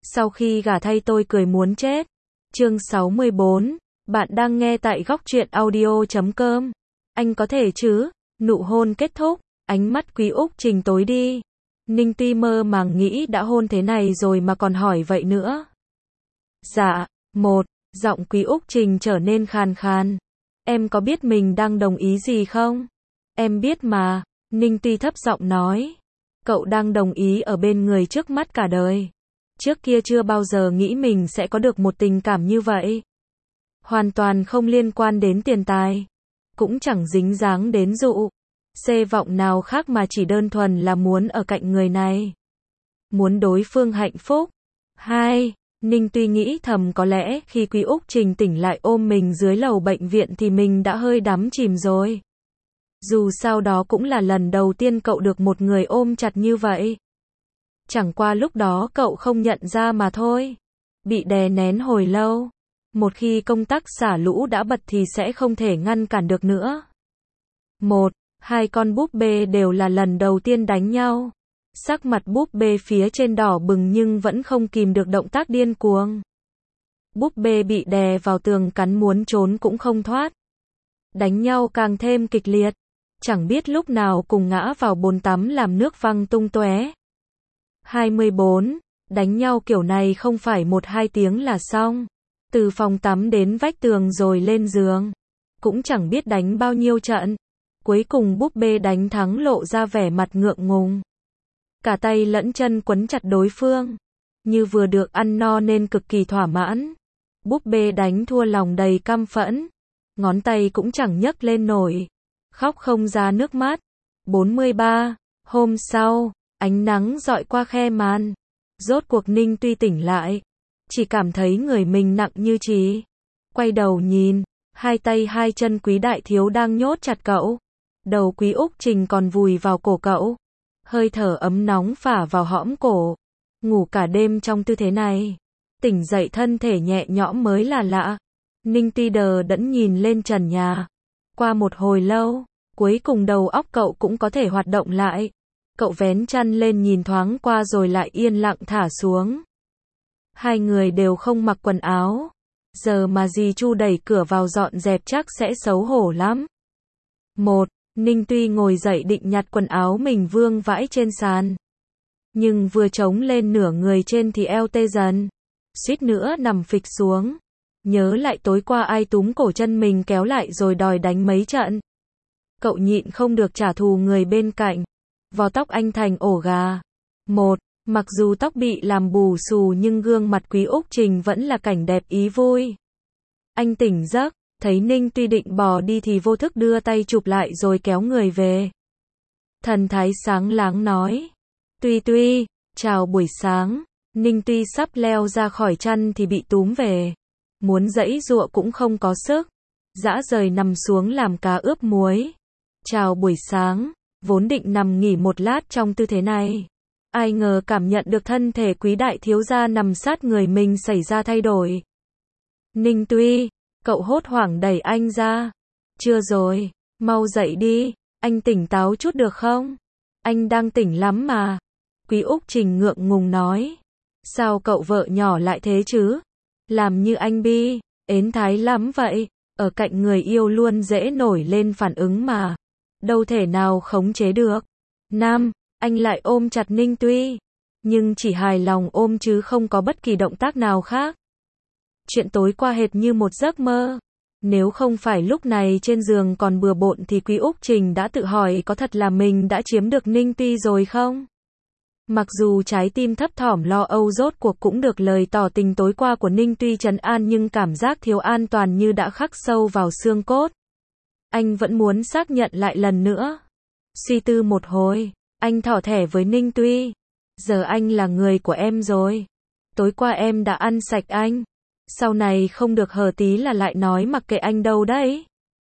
Sau khi gả thay tôi cười muốn chết. Chương 64, bạn đang nghe tại góc truyện audio.com. Anh có thể chứ? Nụ hôn kết thúc, ánh mắt Quý Úc Trình tối đi. Ninh Tuy mơ màng nghĩ đã hôn thế này rồi mà còn hỏi vậy nữa. Dạ, giọng Quý Úc Trình trở nên khàn khàn. Em có biết mình đang đồng ý gì không? Em biết mà, Ninh Tuy thấp giọng nói. Cậu đang đồng ý ở bên người trước mắt cả đời. Trước kia chưa bao giờ nghĩ mình sẽ có được một tình cảm như vậy. Hoàn toàn không liên quan đến tiền tài. Cũng chẳng dính dáng đến dụ vọng nào khác mà chỉ đơn thuần là muốn ở cạnh người này. Muốn đối phương hạnh phúc. Ninh Tuy nghĩ thầm có lẽ khi Quý Úc Trình tỉnh lại ôm mình dưới lầu bệnh viện thì mình đã hơi đắm chìm rồi. Dù sao đó cũng là lần đầu tiên cậu được một người ôm chặt như vậy. Chẳng qua lúc đó cậu không nhận ra mà thôi. Bị đè nén hồi lâu. Một khi công tắc xả lũ đã bật thì sẽ không thể ngăn cản được nữa. Hai con búp bê đều là lần đầu tiên đánh nhau. Sắc mặt búp bê phía trên đỏ bừng nhưng vẫn không kìm được động tác điên cuồng. Búp bê bị đè vào tường cắn muốn trốn cũng không thoát. Đánh nhau càng thêm kịch liệt. Chẳng biết lúc nào cùng ngã vào bồn tắm làm nước văng tung tóe. 24. Đánh nhau kiểu này không phải 1-2 tiếng là xong. Từ phòng tắm đến vách tường rồi lên giường. Cũng chẳng biết đánh bao nhiêu trận. Cuối cùng búp bê đánh thắng lộ ra vẻ mặt ngượng ngùng. Cả tay lẫn chân quấn chặt đối phương. Như vừa được ăn no nên cực kỳ thỏa mãn. Búp bê đánh thua lòng đầy căm phẫn. Ngón tay cũng chẳng nhấc lên nổi. Khóc không ra nước mắt. 43. Hôm sau, ánh nắng rọi qua khe màn. Rốt cuộc Ninh Tuy tỉnh lại. Chỉ cảm thấy người mình nặng như chì. Quay đầu nhìn, hai tay hai chân Quý đại thiếu đang nhốt chặt cậu. Đầu Quý Úc Trình còn vùi vào cổ cậu. Hơi thở ấm nóng phả vào hõm cổ. Ngủ cả đêm trong tư thế này. Tỉnh dậy thân thể nhẹ nhõm mới là lạ. Ninh Tuy đờ đẫn nhìn lên trần nhà. Qua một hồi lâu, cuối cùng đầu óc cậu cũng có thể hoạt động lại. Cậu vén chăn lên nhìn thoáng qua rồi lại yên lặng thả xuống. Hai người đều không mặc quần áo. Giờ mà dì Chu đẩy cửa vào dọn dẹp chắc sẽ xấu hổ lắm. Ninh Tuy ngồi dậy định nhặt quần áo mình vương vãi trên sàn. Nhưng vừa chống lên nửa người trên thì eo tê dần. Suýt nữa nằm phịch xuống. Nhớ lại tối qua ai túm cổ chân mình kéo lại rồi đòi đánh mấy trận. Cậu nhịn không được trả thù người bên cạnh. Vò tóc anh thành ổ gà. Mặc dù tóc bị làm bù xù nhưng gương mặt Quý Úc Trình vẫn là cảnh đẹp ý vui. Anh tỉnh giấc, thấy Ninh Tuy định bỏ đi thì vô thức đưa tay chụp lại rồi kéo người về. Thần thái sáng láng nói. Tuy, chào buổi sáng. Ninh Tuy sắp leo ra khỏi chăn thì bị túm về. Muốn giãy giụa cũng không có sức. Dã rời nằm xuống làm cá ướp muối. Chào buổi sáng, vốn định nằm nghỉ một lát trong tư thế này. Ai ngờ cảm nhận được thân thể Quý đại thiếu gia nằm sát người mình xảy ra thay đổi. Ninh Tuy, cậu hốt hoảng đẩy anh ra. Chưa rồi, mau dậy đi, anh tỉnh táo chút được không? Anh đang tỉnh lắm mà. Quý Úc Trình ngượng ngùng nói. Sao cậu vợ nhỏ lại thế chứ? Làm như anh Bi, ến thái lắm vậy. Ở cạnh người yêu luôn dễ nổi lên phản ứng mà. Đâu thể nào khống chế được. Anh lại ôm chặt Ninh Tuy. Nhưng chỉ hài lòng ôm chứ không có bất kỳ động tác nào khác. Chuyện tối qua hệt như một giấc mơ. Nếu không phải lúc này trên giường còn bừa bộn thì Quý Úc Trình đã tự hỏi có thật là mình đã chiếm được Ninh Tuy rồi không? Mặc dù trái tim thấp thỏm lo âu rốt cuộc cũng được lời tỏ tình tối qua của Ninh Tuy trấn an nhưng cảm giác thiếu an toàn như đã khắc sâu vào xương cốt. Anh vẫn muốn xác nhận lại lần nữa. Suy tư một hồi, anh thỏ thẻ với Ninh Tuy. Giờ anh là người của em rồi. Tối qua em đã ăn sạch anh. Sau này không được hở tí là lại nói mặc kệ anh đâu đấy.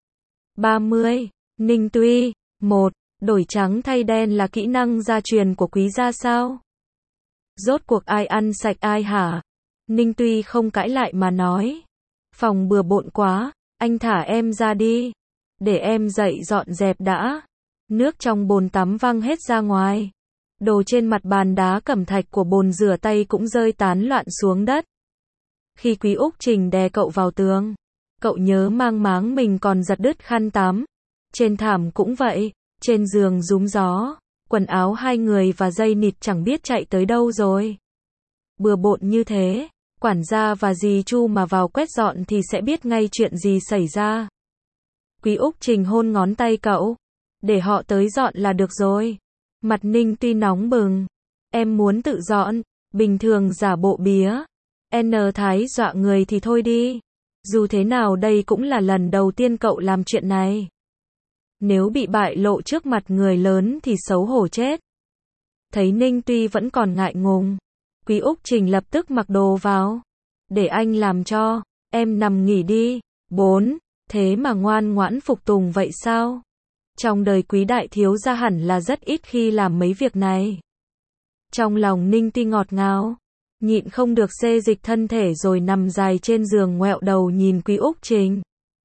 30. Ninh Tuy. Đổi trắng thay đen là kỹ năng gia truyền của Quý gia sao? Rốt cuộc ai ăn sạch ai hả? Ninh Tuy không cãi lại mà nói. Phòng bừa bộn quá, anh thả em ra đi. Để em dậy dọn dẹp đã. Nước trong bồn tắm văng hết ra ngoài. Đồ trên mặt bàn đá cẩm thạch của bồn rửa tay cũng rơi tán loạn xuống đất. Khi Quý Úc Trình đè cậu vào tường, cậu nhớ mang máng mình còn giật đứt khăn tắm. Trên thảm cũng vậy, trên giường rúm gió, quần áo hai người và dây nịt chẳng biết chạy tới đâu rồi. Bừa bộn như thế, quản gia và dì Chu mà vào quét dọn thì sẽ biết ngay chuyện gì xảy ra. Quý Úc Trình hôn ngón tay cậu, để họ tới dọn là được rồi. Mặt Ninh Tuy nóng bừng, em muốn tự dọn, bình thường giả bộ bía. N Thái dọa người thì thôi đi. Dù thế nào đây cũng là lần đầu tiên cậu làm chuyện này. Nếu bị bại lộ trước mặt người lớn thì xấu hổ chết. Thấy Ninh Tuy vẫn còn ngại ngùng, Quý Úc Trình lập tức mặc đồ vào. Để anh làm cho, em nằm nghỉ đi. 4. Thế mà ngoan ngoãn phục tùng vậy sao? Trong đời Quý đại thiếu gia hẳn là rất ít khi làm mấy việc này. Trong lòng Ninh Tuy ngọt ngào, nhịn không được xê dịch thân thể rồi nằm dài trên giường ngoẹo đầu nhìn Quý Úc Trình.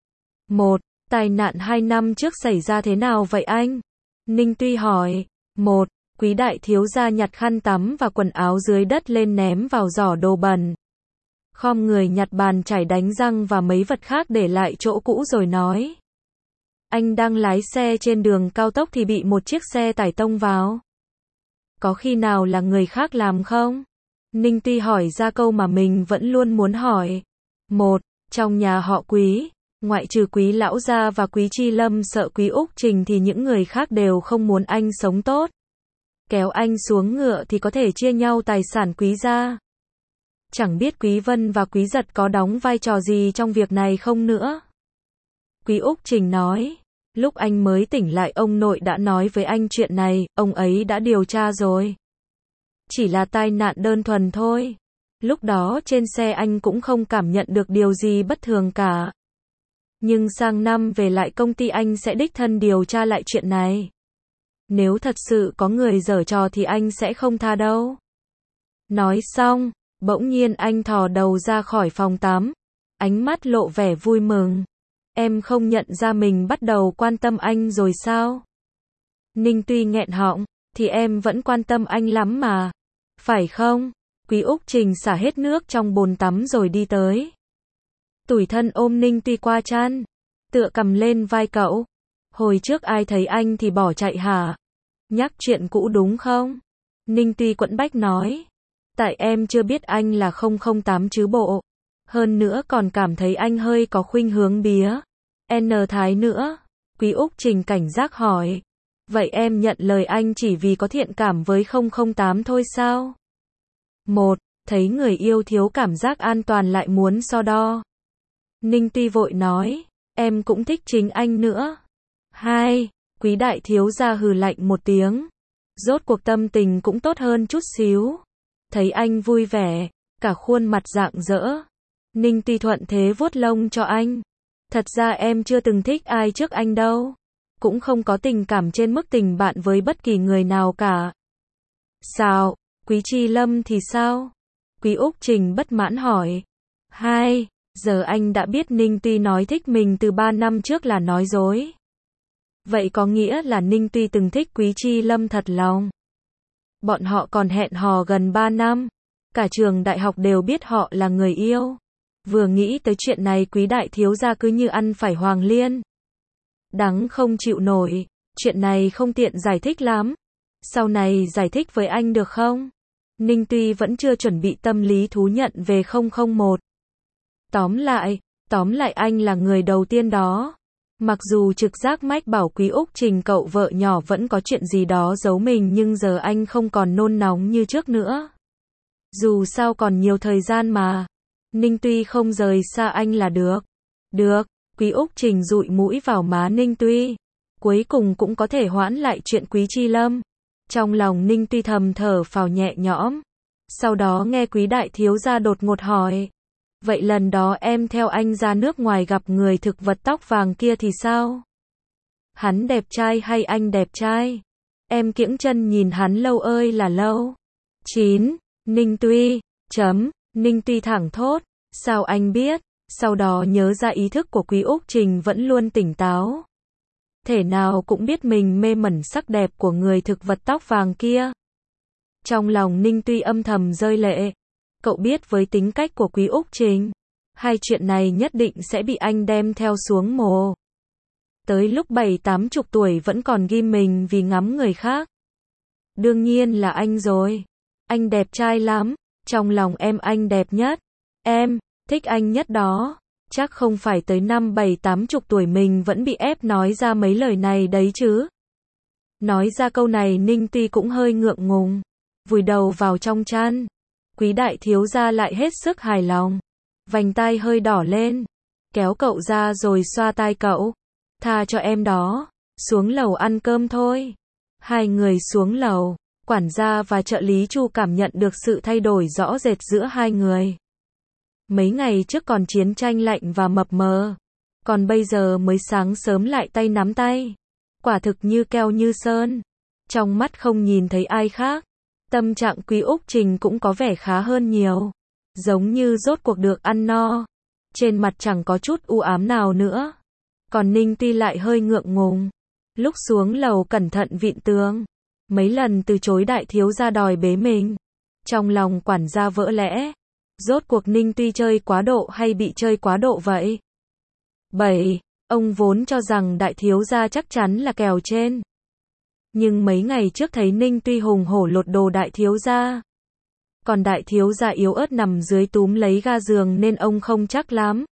1. Tai nạn 2 năm trước xảy ra thế nào vậy anh? Ninh Tuy hỏi. 1. Quý đại thiếu gia nhặt khăn tắm và quần áo dưới đất lên ném vào giỏ đồ bẩn. Khom người nhặt bàn chải đánh răng và mấy vật khác để lại chỗ cũ rồi nói. Anh đang lái xe trên đường cao tốc thì bị một chiếc xe tải tông vào. Có khi nào là người khác làm không? Ninh Tuy hỏi ra câu mà mình vẫn luôn muốn hỏi. 1. Trong nhà họ Quý, ngoại trừ Quý lão gia và Quý Chi Lâm sợ Quý Úc Trình thì những người khác đều không muốn anh sống tốt. Kéo anh xuống ngựa thì có thể chia nhau tài sản Quý gia. Chẳng biết Quý Vân và Quý Giật có đóng vai trò gì trong việc này không nữa. Quý Úc Trình nói. Lúc anh mới tỉnh lại ông nội đã nói với anh chuyện này, ông ấy đã điều tra rồi. Chỉ là tai nạn đơn thuần thôi. Lúc đó trên xe anh cũng không cảm nhận được điều gì bất thường cả. Nhưng sang năm về lại công ty anh sẽ đích thân điều tra lại chuyện này. Nếu thật sự có người giở trò thì anh sẽ không tha đâu. Nói xong, bỗng nhiên anh thò đầu ra khỏi phòng tắm. Ánh mắt lộ vẻ vui mừng. Em không nhận ra mình bắt đầu quan tâm anh rồi sao? Ninh Tuy nghẹn họng, thì em vẫn quan tâm anh lắm mà. Phải không? Quý Úc Trình xả hết nước trong bồn tắm rồi đi tới. Tủi thân ôm Ninh Tuy qua chăn, tựa cầm lên vai cậu. Hồi trước ai thấy anh thì bỏ chạy hả? Nhắc chuyện cũ đúng không? Ninh Tuy quẫn bách nói. Tại em chưa biết anh là 008 chứ bộ. Hơn nữa còn cảm thấy anh hơi có khuynh hướng bía. N Thái nữa. Quý Úc Trình cảnh giác hỏi. Vậy em nhận lời anh chỉ vì có thiện cảm với 008 thôi sao? 1. Thấy người yêu thiếu cảm giác an toàn lại muốn so đo. Ninh Tuy vội nói. Em cũng thích chính anh nữa. 2. Quý đại thiếu gia hừ lạnh một tiếng. Rốt cuộc tâm tình cũng tốt hơn chút xíu. Thấy anh vui vẻ, cả khuôn mặt rạng rỡ. Ninh Tuy thuận thế vuốt lông cho anh. Thật ra em chưa từng thích ai trước anh đâu. Cũng không có tình cảm trên mức tình bạn với bất kỳ người nào cả. Sao? Quý Chi Lâm thì sao? Quý Úc Trình bất mãn hỏi. 2. Giờ anh đã biết Ninh Tuy nói thích mình từ 3 năm trước là nói dối. Vậy có nghĩa là Ninh Tuy từng thích Quý Chi Lâm thật lòng. Bọn họ còn hẹn hò gần 3 năm. Cả trường đại học đều biết họ là người yêu. Vừa nghĩ tới chuyện này Quý đại thiếu gia cứ như ăn phải hoàng liên. Đắng không chịu nổi. Chuyện này không tiện giải thích lắm. Sau này giải thích với anh được không? Ninh Tuy vẫn chưa chuẩn bị tâm lý thú nhận về 001. Tóm lại anh là người đầu tiên đó. Mặc dù trực giác mách bảo Quý Úc Trình cậu vợ nhỏ vẫn có chuyện gì đó giấu mình nhưng giờ anh không còn nôn nóng như trước nữa. Dù sao còn nhiều thời gian mà. Ninh Tuy không rời xa anh là được. Được, Quý Úc Trình dụi mũi vào má Ninh Tuy. Cuối cùng cũng có thể hoãn lại chuyện Quý Chi Lâm. Trong lòng Ninh Tuy thầm thở phào nhẹ nhõm. Sau đó nghe Quý đại thiếu gia đột ngột hỏi. Vậy lần đó em theo anh ra nước ngoài gặp người thực vật tóc vàng kia thì sao? Hắn đẹp trai hay anh đẹp trai? Em kiễng chân nhìn hắn lâu ơi là lâu. 9. Ninh Tuy. Ninh Tuy thẳng thốt. Sao anh biết? Sau đó nhớ ra ý thức của Quý Úc Trình vẫn luôn tỉnh táo. Thể nào cũng biết mình mê mẩn sắc đẹp của người thực vật tóc vàng kia. Trong lòng Ninh Tuy âm thầm rơi lệ. Cậu biết với tính cách của Quý Úc Trình, hai chuyện này nhất định sẽ bị anh đem theo xuống mồ. Tới lúc 70-80 tuổi vẫn còn ghim mình vì ngắm người khác. Đương nhiên là anh rồi. Anh đẹp trai lắm. Trong lòng em anh đẹp nhất. Em thích anh nhất đó. Chắc không phải tới năm 70-80 tuổi mình vẫn bị ép nói ra mấy lời này đấy chứ. Nói ra câu này Ninh Tuy cũng hơi ngượng ngùng. Vùi đầu vào trong chăn. Quý đại thiếu gia lại hết sức hài lòng. Vành tai hơi đỏ lên. Kéo cậu ra rồi xoa tai cậu. Tha cho em đó. Xuống lầu ăn cơm thôi. Hai người xuống lầu. Quản gia và trợ lý Chu cảm nhận được sự thay đổi rõ rệt giữa hai người. Mấy ngày trước còn chiến tranh lạnh và mập mờ. Còn bây giờ mới sáng sớm lại tay nắm tay. Quả thực như keo như sơn. Trong mắt không nhìn thấy ai khác. Tâm trạng Quý Úc Trình cũng có vẻ khá hơn nhiều. Giống như rốt cuộc được ăn no. Trên mặt chẳng có chút u ám nào nữa. Còn Ninh Tuy lại hơi ngượng ngùng. Lúc xuống lầu cẩn thận vịn tường. Mấy lần từ chối đại thiếu gia đòi bế mình. Trong lòng quản gia vỡ lẽ. Rốt cuộc Ninh Tuy chơi quá độ hay bị chơi quá độ vậy? 7. Ông vốn cho rằng đại thiếu gia chắc chắn là kèo trên. Nhưng mấy ngày trước thấy Ninh Tuy hùng hổ lột đồ đại thiếu gia. Còn đại thiếu gia yếu ớt nằm dưới túm lấy ga giường nên ông không chắc lắm.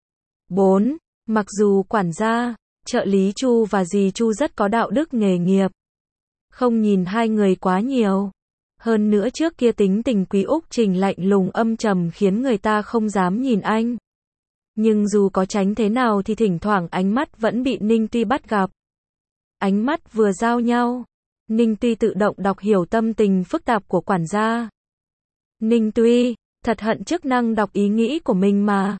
4. Mặc dù quản gia, trợ lý Chu và dì Chu rất có đạo đức nghề nghiệp. Không nhìn hai người quá nhiều. Hơn nữa trước kia tính tình Quý Úc Trình lạnh lùng âm trầm khiến người ta không dám nhìn anh. Nhưng dù có tránh thế nào thì thỉnh thoảng ánh mắt vẫn bị Ninh Tuy bắt gặp. Ánh mắt vừa giao nhau. Ninh Tuy tự động đọc hiểu tâm tình phức tạp của quản gia. Ninh Tuy, thật hận chức năng đọc ý nghĩ của mình mà.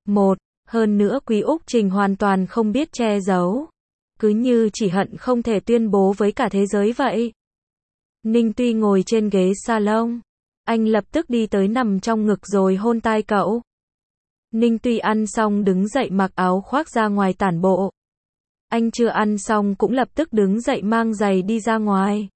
Hơn nữa Quý Úc Trình hoàn toàn không biết che giấu. Cứ như chỉ hận không thể tuyên bố với cả thế giới vậy. Ninh Tuy ngồi trên ghế salon. Anh lập tức đi tới nằm trong ngực rồi hôn tai cậu. Ninh Tuy ăn xong đứng dậy mặc áo khoác ra ngoài tản bộ. Anh chưa ăn xong cũng lập tức đứng dậy mang giày đi ra ngoài.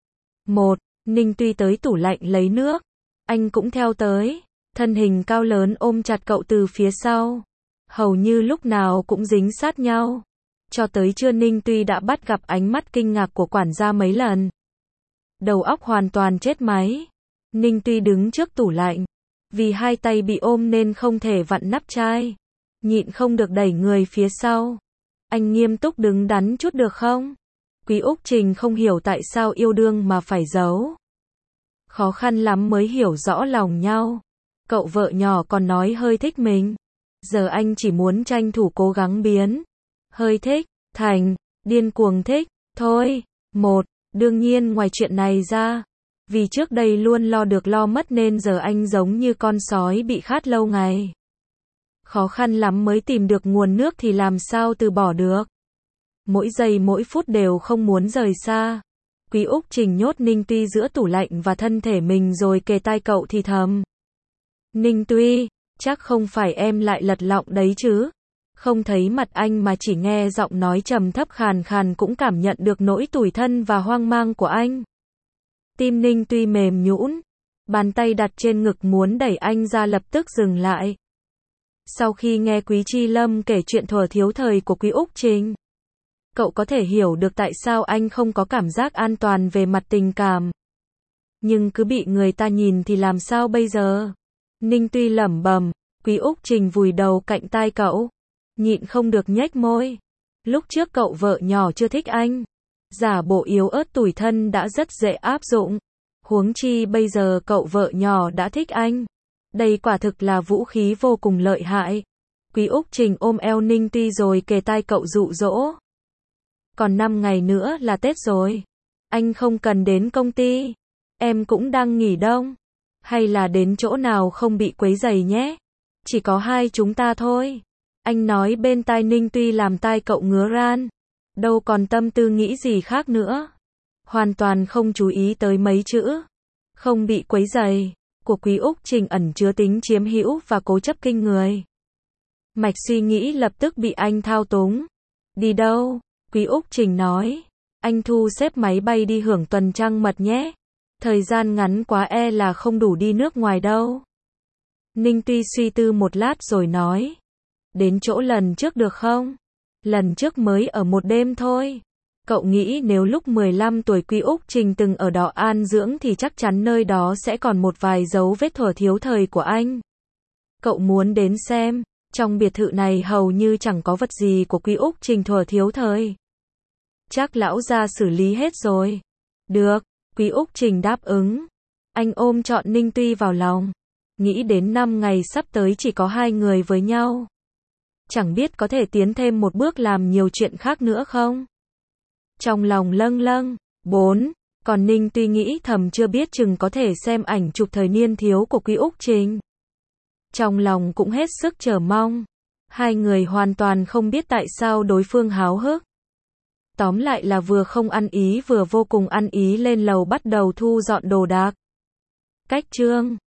Ninh Tuy tới tủ lạnh lấy nước. Anh cũng theo tới. Thân hình cao lớn ôm chặt cậu từ phía sau. Hầu như lúc nào cũng dính sát nhau. Cho tới trưa Ninh Tuy đã bắt gặp ánh mắt kinh ngạc của quản gia mấy lần. Đầu óc hoàn toàn chết máy. Ninh Tuy đứng trước tủ lạnh. Vì hai tay bị ôm nên không thể vặn nắp chai. Nhịn không được đẩy người phía sau. Anh nghiêm túc đứng đắn chút được không? Quý Úc Trình không hiểu tại sao yêu đương mà phải giấu. Khó khăn lắm mới hiểu rõ lòng nhau. Cậu vợ nhỏ còn nói hơi thích mình. Giờ anh chỉ muốn tranh thủ cố gắng biến hơi thích thành điên cuồng thích. Thôi, đương nhiên ngoài chuyện này ra, vì trước đây luôn lo được lo mất nên giờ anh giống như con sói bị khát lâu ngày. Khó khăn lắm mới tìm được nguồn nước thì làm sao từ bỏ được. Mỗi giây mỗi phút đều không muốn rời xa. Quý Úc Trình nhốt Ninh Tuy giữa tủ lạnh và thân thể mình rồi kề tai cậu thì thầm. Ninh Tuy, chắc không phải em lại lật lọng đấy chứ? Không thấy mặt anh mà chỉ nghe giọng nói trầm thấp khàn khàn cũng cảm nhận được nỗi tủi thân và hoang mang của anh. Tim Ninh Tuy mềm nhũn, bàn tay đặt trên ngực muốn đẩy anh ra lập tức dừng lại. Sau khi nghe Quý Chi Lâm kể chuyện thuở thiếu thời của Quý Úc Trình, cậu có thể hiểu được tại sao anh không có cảm giác an toàn về mặt tình cảm. Nhưng cứ bị người ta nhìn thì làm sao bây giờ? Ninh Tuy lẩm bẩm. Quý Úc Trình vùi đầu cạnh tai cậu, nhịn không được nhếch môi. Lúc trước cậu vợ nhỏ chưa thích anh, giả bộ yếu ớt tủi thân đã rất dễ áp dụng. Huống chi bây giờ cậu vợ nhỏ đã thích anh. Đây quả thực là vũ khí vô cùng lợi hại. Quý Úc Trình ôm eo Ninh Tuy rồi kề tai cậu dụ dỗ. Còn 5 ngày nữa là Tết rồi. Anh không cần đến công ty. Em cũng đang nghỉ đông. Hay là đến chỗ nào không bị quấy rầy nhé. Chỉ có hai chúng ta thôi. Anh nói bên tai Ninh Tuy làm tai cậu ngứa ran. Đâu còn tâm tư nghĩ gì khác nữa. Hoàn toàn không chú ý tới mấy chữ không bị quấy rầy của Quý Úc Trình ẩn chứa tính chiếm hữu và cố chấp kinh người. Mạch suy nghĩ lập tức bị anh thao túng. Đi đâu? Quý Úc Trình nói. Anh thu xếp máy bay đi hưởng tuần trăng mật nhé. Thời gian ngắn quá e là không đủ đi nước ngoài đâu. Ninh Tuy suy tư một lát rồi nói. Đến chỗ lần trước được không? Lần trước mới ở một đêm thôi. Cậu nghĩ nếu lúc 15 tuổi Quý Úc Trình từng ở đó an dưỡng thì chắc chắn nơi đó sẽ còn một vài dấu vết thuở thiếu thời của anh. Cậu muốn đến xem, trong biệt thự này hầu như chẳng có vật gì của Quý Úc Trình thuở thiếu thời. Chắc lão gia xử lý hết rồi. Được, Quý Úc Trình đáp ứng. Anh ôm trọn Ninh Tuy vào lòng. Nghĩ đến 5 ngày sắp tới chỉ có hai người với nhau. Chẳng biết có thể tiến thêm một bước làm nhiều chuyện khác nữa không? Trong lòng lâng lâng. 4. Còn Ninh Tuy nghĩ thầm chưa biết chừng có thể xem ảnh chụp thời niên thiếu của Quý Úc Trình. Trong lòng cũng hết sức chờ mong. Hai người hoàn toàn không biết tại sao đối phương háo hức. Tóm lại là vừa không ăn ý vừa vô cùng ăn ý lên lầu bắt đầu thu dọn đồ đạc. Cách chương